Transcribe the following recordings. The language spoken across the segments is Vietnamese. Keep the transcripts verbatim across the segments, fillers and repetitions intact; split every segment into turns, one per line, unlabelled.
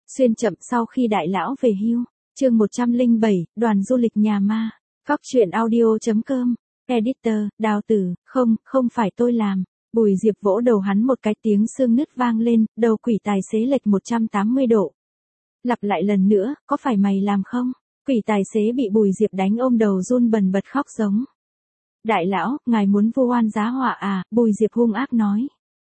Xuyên chậm sau khi đại lão về hưu. Chương một trăm lẻ bảy, đoàn du lịch nhà ma. Cóc truyện audio chấm com. Editor, Đào Tử, không, không phải tôi làm. Bùi Diệp vỗ đầu hắn một cái, tiếng xương nứt vang lên, đầu quỷ tài xế lệch một trăm tám mươi độ. Lặp lại lần nữa, có phải mày làm không? Quỷ tài xế bị Bùi Diệp đánh ôm đầu run bần bật khóc giống. Đại lão, ngài muốn vu oan giá họa à? Bùi Diệp hung ác nói.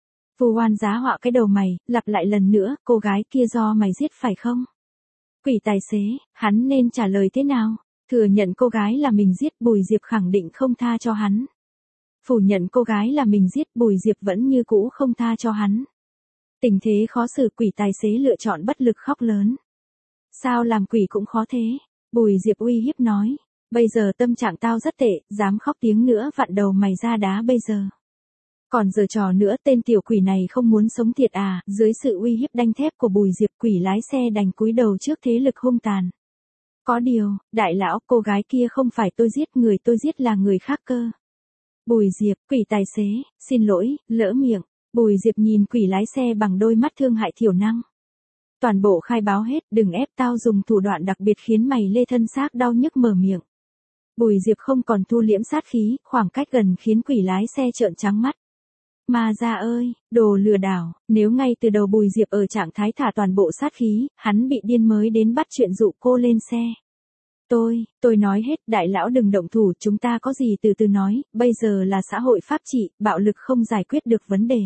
Vu oan giá họa cái đầu mày, lặp lại lần nữa, cô gái kia do mày giết phải không? Quỷ tài xế, hắn nên trả lời thế nào? Thừa nhận cô gái là mình giết, Bùi Diệp khẳng định không tha cho hắn. Phủ nhận cô gái là mình giết, Bùi Diệp vẫn như cũ không tha cho hắn. Tình thế khó xử, quỷ tài xế lựa chọn bất lực khóc lớn. Sao làm quỷ cũng khó thế? Bùi Diệp uy hiếp nói. Bây giờ tâm trạng tao rất tệ, dám khóc tiếng nữa vặn đầu mày ra đá bây giờ. Còn giờ trò nữa, tên tiểu quỷ này không muốn sống thiệt à? Dưới sự uy hiếp đanh thép của Bùi Diệp, quỷ lái xe đành cúi đầu trước thế lực hung tàn. Có điều, đại lão, cô gái kia không phải tôi giết, người tôi giết là người khác cơ. Bùi Diệp, quỷ tài xế, xin lỗi, lỡ miệng. Bùi Diệp nhìn quỷ lái xe bằng đôi mắt thương hại thiểu năng. Toàn bộ khai báo hết, đừng ép tao dùng thủ đoạn đặc biệt khiến mày lê thân xác đau nhức mở miệng. Bùi Diệp không còn thu liễm sát khí, khoảng cách gần khiến quỷ lái xe trợn trắng mắt. Ma gia ơi, đồ lừa đảo, nếu ngay từ đầu Bùi Diệp ở trạng thái thả toàn bộ sát khí, hắn bị điên mới đến bắt chuyện dụ cô lên xe. Tôi, tôi nói hết, đại lão đừng động thủ, chúng ta có gì từ từ nói, bây giờ là xã hội pháp trị, bạo lực không giải quyết được vấn đề.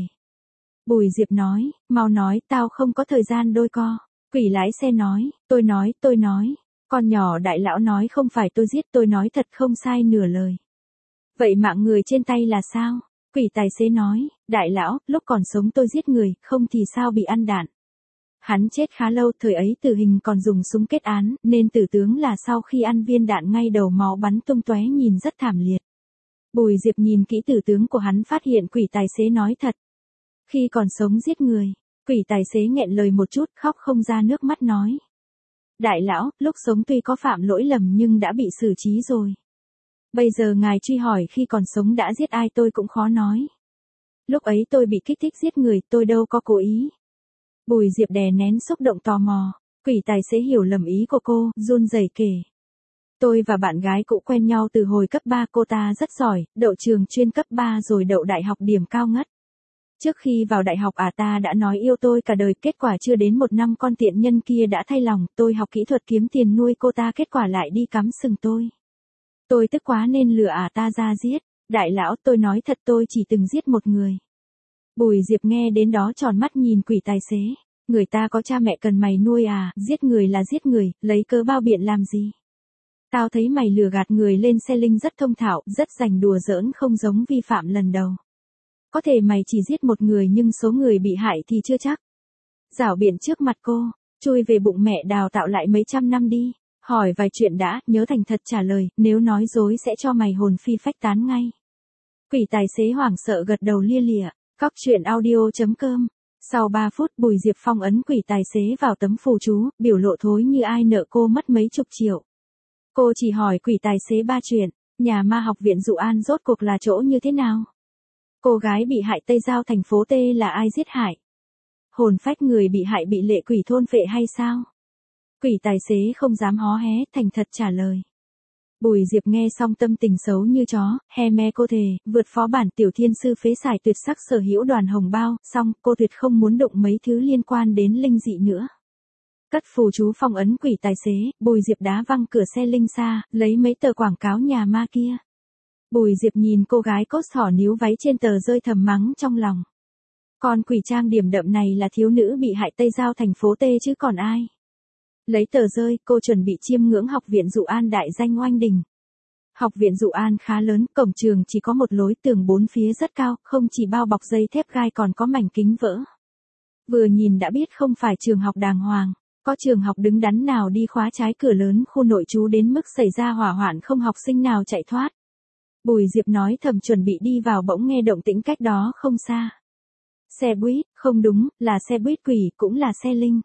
Bùi Diệp nói, mau nói, tao không có thời gian đôi co. Quỷ lái xe nói, tôi nói, tôi nói. Con nhỏ đại lão nói không phải tôi giết, tôi nói thật không sai nửa lời. Vậy mạng người trên tay là sao? Quỷ tài xế nói, đại lão, lúc còn sống tôi giết người, không thì sao bị ăn đạn. Hắn chết khá lâu, thời ấy tử hình còn dùng súng kết án, nên tử tướng là sau khi ăn viên đạn ngay đầu máu bắn tung tóe nhìn rất thảm liệt. Bùi Diệp nhìn kỹ tử tướng của hắn phát hiện quỷ tài xế nói thật. Khi còn sống giết người, quỷ tài xế nghẹn lời một chút, khóc không ra nước mắt nói. Đại lão, lúc sống tuy có phạm lỗi lầm nhưng đã bị xử trí rồi. Bây giờ ngài truy hỏi khi còn sống đã giết ai tôi cũng khó nói. Lúc ấy tôi bị kích thích giết người, tôi đâu có cố ý. Bùi Diệp đè nén xúc động tò mò, quỷ tài xế hiểu lầm ý của cô, run rẩy kể. Tôi và bạn gái cũ quen nhau từ hồi cấp ba, cô ta rất giỏi, đậu trường chuyên cấp ba rồi đậu đại học điểm cao ngất. Trước khi vào đại học à ta đã nói yêu tôi cả đời, kết quả chưa đến một năm con tiện nhân kia đã thay lòng, tôi học kỹ thuật kiếm tiền nuôi cô ta, kết quả lại đi cắm sừng tôi. Tôi tức quá nên lừa à ta ra giết, đại lão tôi nói thật tôi chỉ từng giết một người. Bùi Diệp nghe đến đó tròn mắt nhìn quỷ tài xế, người ta có cha mẹ cần mày nuôi à, giết người là giết người, lấy cớ bao biện làm gì. Tao thấy mày lừa gạt người lên xe linh rất thông thạo, rất rành đùa giỡn không giống vi phạm lần đầu. Có thể mày chỉ giết một người nhưng số người bị hại thì chưa chắc. Giảo biện trước mặt cô, chui về bụng mẹ đào tạo lại mấy trăm năm đi, hỏi vài chuyện đã, nhớ thành thật trả lời, nếu nói dối sẽ cho mày hồn phi phách tán ngay. Quỷ tài xế hoảng sợ gật đầu lia lịa. Cóc truyện audio chấm com. Sau ba phút Bùi Diệp phong ấn quỷ tài xế vào tấm phù chú, biểu lộ thối như ai nợ cô mất mấy chục triệu. Cô chỉ hỏi quỷ tài xế ba chuyện, nhà ma học viện Dụ An rốt cuộc là chỗ như thế nào? Cô gái bị hại Tây Giao thành phố T là ai giết hại? Hồn phách người bị hại bị lệ quỷ thôn phệ hay sao? Quỷ tài xế không dám hó hé, thành thật trả lời. Bùi Diệp nghe xong tâm tình xấu như chó, he me cô thề, vượt phó bản tiểu thiên sư phế xài tuyệt sắc sở hữu đoàn hồng bao, xong cô tuyệt không muốn đụng mấy thứ liên quan đến linh dị nữa. Cất phù chú phong ấn quỷ tài xế, Bùi Diệp đá văng cửa xe linh xa, lấy mấy tờ quảng cáo nhà ma kia. Bùi Diệp nhìn cô gái cốt xỏ níu váy trên tờ rơi thầm mắng trong lòng. Con quỷ trang điểm đậm này là thiếu nữ bị hại Tây Giao thành phố T chứ còn ai. Lấy tờ rơi, cô chuẩn bị chiêm ngưỡng học viện Dụ An đại danh oanh đình. Học viện Dụ An khá lớn, cổng trường chỉ có một lối, tường bốn phía rất cao, không chỉ bao bọc dây thép gai còn có mảnh kính vỡ. Vừa nhìn đã biết không phải trường học đàng hoàng, có trường học đứng đắn nào đi khóa trái cửa lớn khu nội trú đến mức xảy ra hỏa hoạn không học sinh nào chạy thoát. Bùi Diệp nói thầm chuẩn bị đi vào bỗng nghe động tĩnh cách đó không xa. Xe buýt, không đúng, là xe buýt quỷ, cũng là xe linh.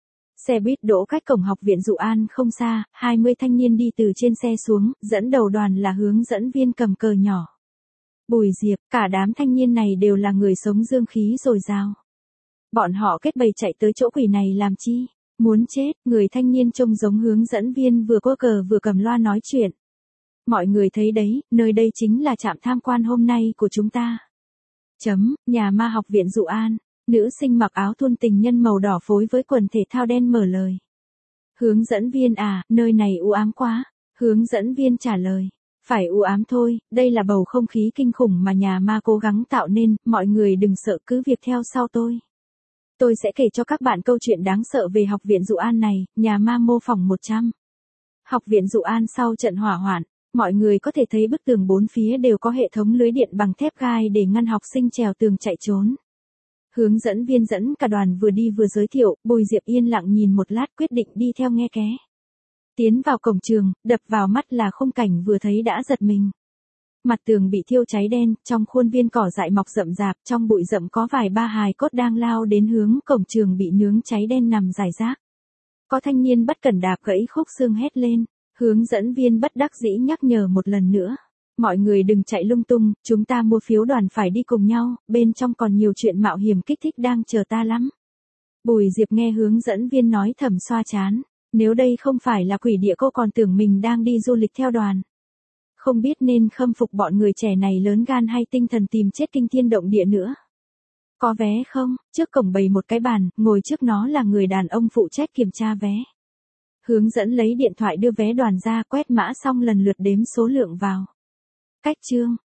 Xe buýt đỗ cách cổng học viện Dụ An không xa, hai mươi thanh niên đi từ trên xe xuống, dẫn đầu đoàn là hướng dẫn viên cầm cờ nhỏ. Bùi Diệp, cả đám thanh niên này đều là người sống dương khí dồi dào. Bọn họ kết bầy chạy tới chỗ quỷ này làm chi? Muốn chết, người thanh niên trông giống hướng dẫn viên vừa quơ cờ vừa cầm loa nói chuyện. Mọi người thấy đấy, nơi đây chính là trạm tham quan hôm nay của chúng ta. Chấm, nhà ma học viện Dụ An. Nữ sinh mặc áo thun tình nhân màu đỏ phối với quần thể thao đen mở lời. Hướng dẫn viên à, nơi này u ám quá. Hướng dẫn viên trả lời. Phải u ám thôi, đây là bầu không khí kinh khủng mà nhà ma cố gắng tạo nên, mọi người đừng sợ cứ việc theo sau tôi. Tôi sẽ kể cho các bạn câu chuyện đáng sợ về học viện Dụ An này, nhà ma mô phỏng một trăm. Học viện Dụ An sau trận hỏa hoạn, mọi người có thể thấy bức tường bốn phía đều có hệ thống lưới điện bằng thép gai để ngăn học sinh trèo tường chạy trốn. Hướng dẫn viên dẫn cả đoàn vừa đi vừa giới thiệu, Bùi Diệp yên lặng nhìn một lát quyết định đi theo nghe ké. Tiến vào cổng trường, đập vào mắt là khung cảnh vừa thấy đã giật mình. Mặt tường bị thiêu cháy đen, trong khuôn viên cỏ dại mọc rậm rạp, trong bụi rậm có vài ba hài cốt đang lao đến hướng cổng trường bị nướng cháy đen nằm rải rác. Có thanh niên bất cẩn đạp gãy khúc xương hét lên, hướng dẫn viên bất đắc dĩ nhắc nhở một lần nữa. Mọi người đừng chạy lung tung, chúng ta mua phiếu đoàn phải đi cùng nhau, bên trong còn nhiều chuyện mạo hiểm kích thích đang chờ ta lắm. Bùi Diệp nghe hướng dẫn viên nói thầm xoa chán, nếu đây không phải là quỷ địa cô còn tưởng mình đang đi du lịch theo đoàn. Không biết nên khâm phục bọn người trẻ này lớn gan hay tinh thần tìm chết kinh thiên động địa nữa. Có vé không? Trước cổng bày một cái bàn, ngồi trước nó là người đàn ông phụ trách kiểm tra vé. Hướng dẫn lấy điện thoại đưa vé đoàn ra quét mã xong lần lượt đếm số lượng vào. Cách chương,